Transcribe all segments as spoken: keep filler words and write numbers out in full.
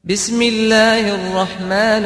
بسم الله الرحمن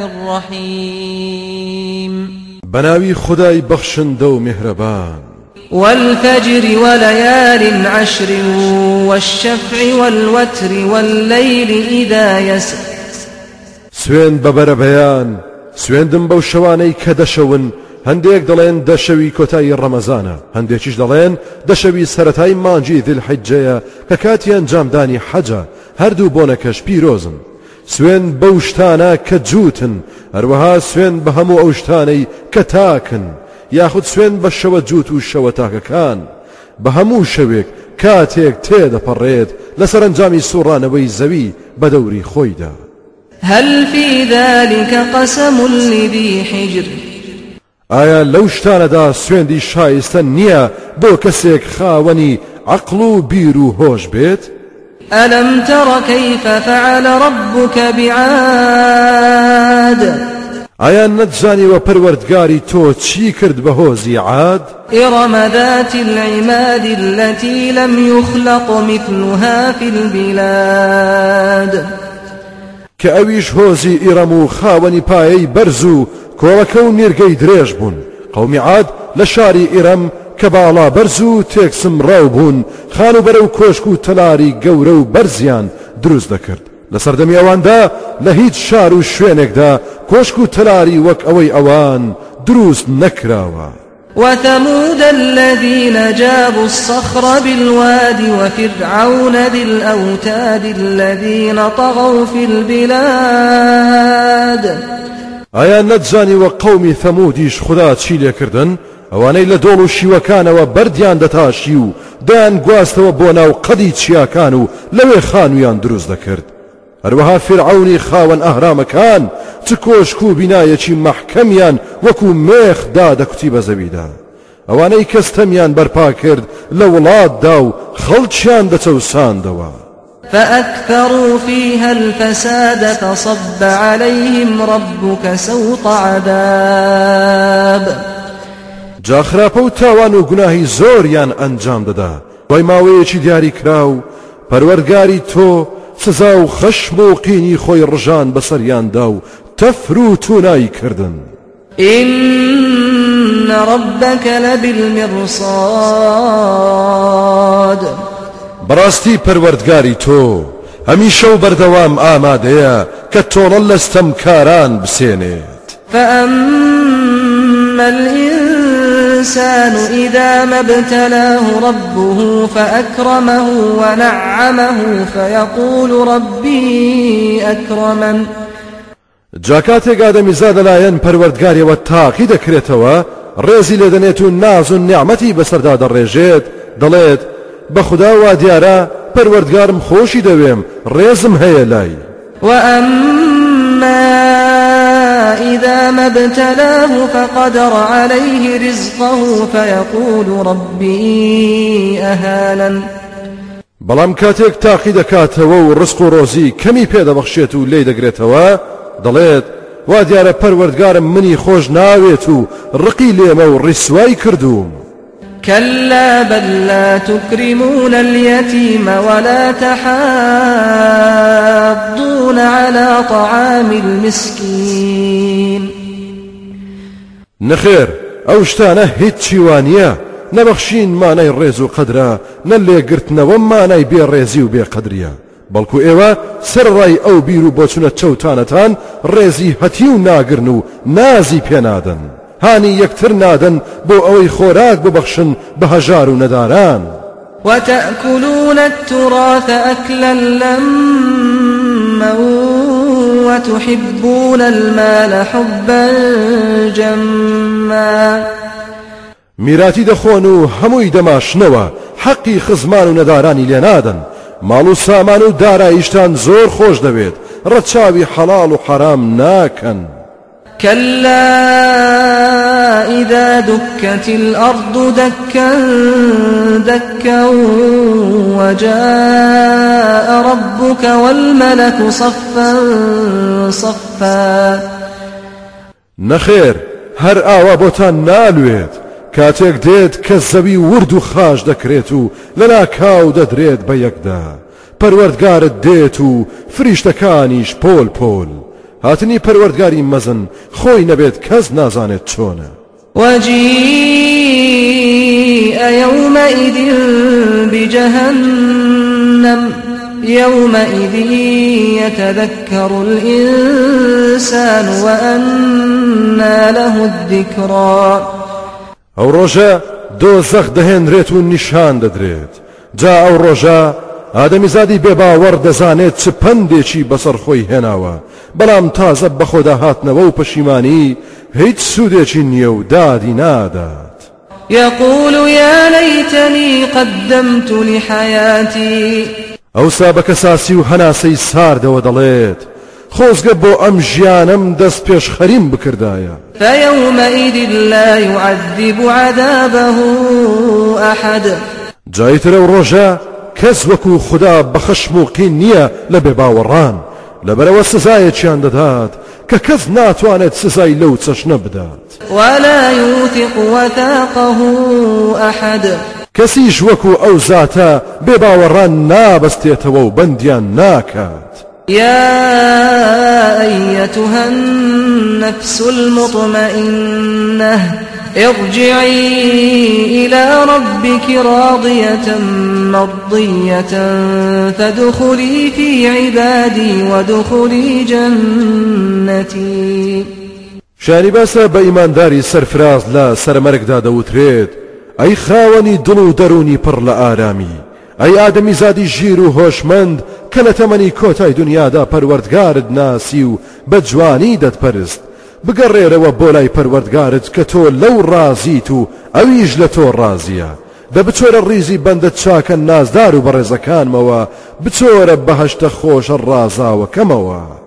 الرحيم بناوي خداي بخشن دو مهربان والفجر وليال عشر والشفع والوتر والليل إذا يسر سوين ببر بيان سوين دم بو شواني كدشون هنديك دلين دشوي كوتاي رمضان هنديكيش دلين دشوي سرتاي مانجي ذي الحجة ككاتيان جامداني حجة هردو بونكش بيروزن سوين بوشتانا كجوتن اروها سوين بهمو اوشتاني كتاكن ياخد سوين بشوة جوتو الشوة تاكا كان بهمو شويك كاتيك تيدا بريد لسرنجامي سورانوي زوي بدوري خويدا هل في ذلك قسم لذي حجر آیا لوشتانا دا سوين دي شايستن نيا بو كسيك خاوني عقلو بيرو هوش بيت ألم تر كيف فعل ربك بعاد آیا نتزاني و پروردگاری تو چی کرد بهوزي عاد إرم ذات العماد التي لم يخلق مثلها في البلاد كأويش هوزي إرمو خاوني باي برزو كولكو نيرگي دريج بون قومي عاد لشاري إرم كبالا برزو تيكسم راوبون خانو برو كوشكو تلاري قورو برزيان دروز دكرد لسردمي اوان دا لهيد شارو شوينك دا كوشكو تلاري وك اوي اوان دروز نكراوا وثمود الذين جابوا الصخر بالواد وفرعون ذي الأوتاد الذين طغوا في البلاد آيا نتزاني وقومي ثموديش خدا تشيليا كردن اواني لدولو شيوكان وبرديان دتاشيو دان گواستوا بونا وقدي تشياكانو لوي خانويان دروز دكرد اروها فرعوني خاون اهرام كان تكوشكو بنايتي محكميان وكو ميخ دادا كتيب زبيدا اواني كستميان برپا كرد لولاد داو خلچيان دتوسان دوا فأكثروا فيها الفساد فصب عليهم ربك سوط عذاب جا خراپە و تاوان و گوناهی زۆریان ئەنجام دەدا دوای ماوەیەکی دیاری کراو پەروەردگاری تۆ سزا و خەشم و قینی خۆی ڕژان بەسەریاندا و تەفر و توونایی کردن إن ربك لبالمرصاد بەڕاستی پەروەردگاری تۆ هەمیشە و بەردەوام ئامادەیە کە تۆڵە لەستەمکاران بسێنێت فأما الإنسان إذا ما ابتلاه ربه فأكرمه ونعمه فيقول ربي أكرمن جاکاتێک ئادەمیزاد لەلایەن پەروەردگاریەوە تاقی دەکرێتەوە ڕێزی لێدەنێت و ناز و نیعمەتی بەسەردا دەڕێژێت دەڵێت بە خوددا وا دیارە پەروەردگارم خۆشی دەوێم ڕێزم هەیە لای وأما إذا ما ابتلاه فقدر عليه رزقه فيقول ربي أهانن بەڵام کاتێک تاقی دەکاتەوە و ڕزق و ڕۆزی کەمی پێدەبەخشێت و لێی دەگرێتەوە دەڵێت وا دیارە پەروەردگارم منی خۆش ناوێت و ڕقی لێمە و ڕیسوای کردووم كلا بل لا تكرمون اليتيم ولا تحاضون على طعام المسكين نخير ئەو شتانە هیچی وانە نەبەخشین مانای ڕێز و قەدرە نە لێگرتنەوە مانای بێڕێزی و بێقەدریە بەڵکو ئێوە سەرڕای ئەو بیر و بۆچونە چەوتانەتان ڕێزی هەتی و ناگرن و نازی پێنادەن هانی یەکتر نادن بۆ ئەوەی خۆراک ببەخشن بە هەژار و نەداران وتأكلون التراث أكلا لما وتحبون المال حبا جما میراتی دەخۆن و هەمووی دەماشنەوە حەقی خزمان و نەدارانی لێ نادەن ماڵ و سامان و داراییشتان زۆر خۆش دەوێت ڕەچاوی حەڵاڵ و حەرام ناکەن كلا إذا دكت الأرض دكا دكا وجاء ربك والملك صفا صفا نخير هر آوا بوتان نالوێت کاتێک دێت کە زەوی ورد و خاش دەکرێت و لەلا کاو دەدرێت بە یەکدا پەروەردگارت دێت و فریشتەکانیش پۆل پۆل هاتنی پەروەردگاری مەزن خۆی نەبێت کەس نازانێت چۆنە. وجيء يومئذ بجهنم يومئذ يتذكر الإنسان وأنى له الذكرى. ئەو ڕۆژە دۆزەخ دەهێنرێت و نیشان دەدرێت. جا ئەو ڕۆژە ئادەمیزادی بێباوەڕ دەزانێت چ پندێکی بەسەر خۆی هێناوە، بەڵام تازە بەخۆدا هاتنەوە و پەشیمانی هیچ سوودێکی نییە و دادی نادات. يقول يا ليتني قدمت لحياتي. ئەوسا بە کەساسی و هەناسەی ساردەوە دەڵێت خۆزگە بۆ ئەم ژیانم دەست پێش خەریم بکردایە. فيومئذ لا يعذب عذابه أحد. جایترە و ڕۆژە کەس وەکو خوددا بە خەشم و قین نییە لە بێباوەڕان، لەبەرەوە سزایەکیان دەدات کە کەس ناتوانێت سزای لەو چەشنە بدات. ولا يوثق وثاقه أحد. کەسیش وەکو ئەو زاتە بێباوەڕان نابەستێتەوە و بەندیان ناکات. يا أيتها النفس المطمئنة ارجعي إلى ربك راضية مرضية فادخلي في عبادي وادخلي جنتي. شانی باسە بە ئیمانداری سەرفراز لە سەرمەرگدا دەوترێت ئەی خاوەنی دڵ و دەرونی پڕ لە ئارامی، ئەی ئادەمی زادی ژیر و هۆشمەند کە لە تەمەنی کۆتای دنیادا پەروەردگارت ناسی و بە جوانی دەتپەرست، بگەڕێرەوە بۆ لای پەروەردگارت کە تۆ لەو ڕازیت و ئەویش لە تۆ ڕازیە. دە بچۆرە ڕیزی بەندە چاکە نازدار و بەڕێزەکانمەوە، بچۆرە بەهەشتە خۆشە ڕازاوەکەمەوە.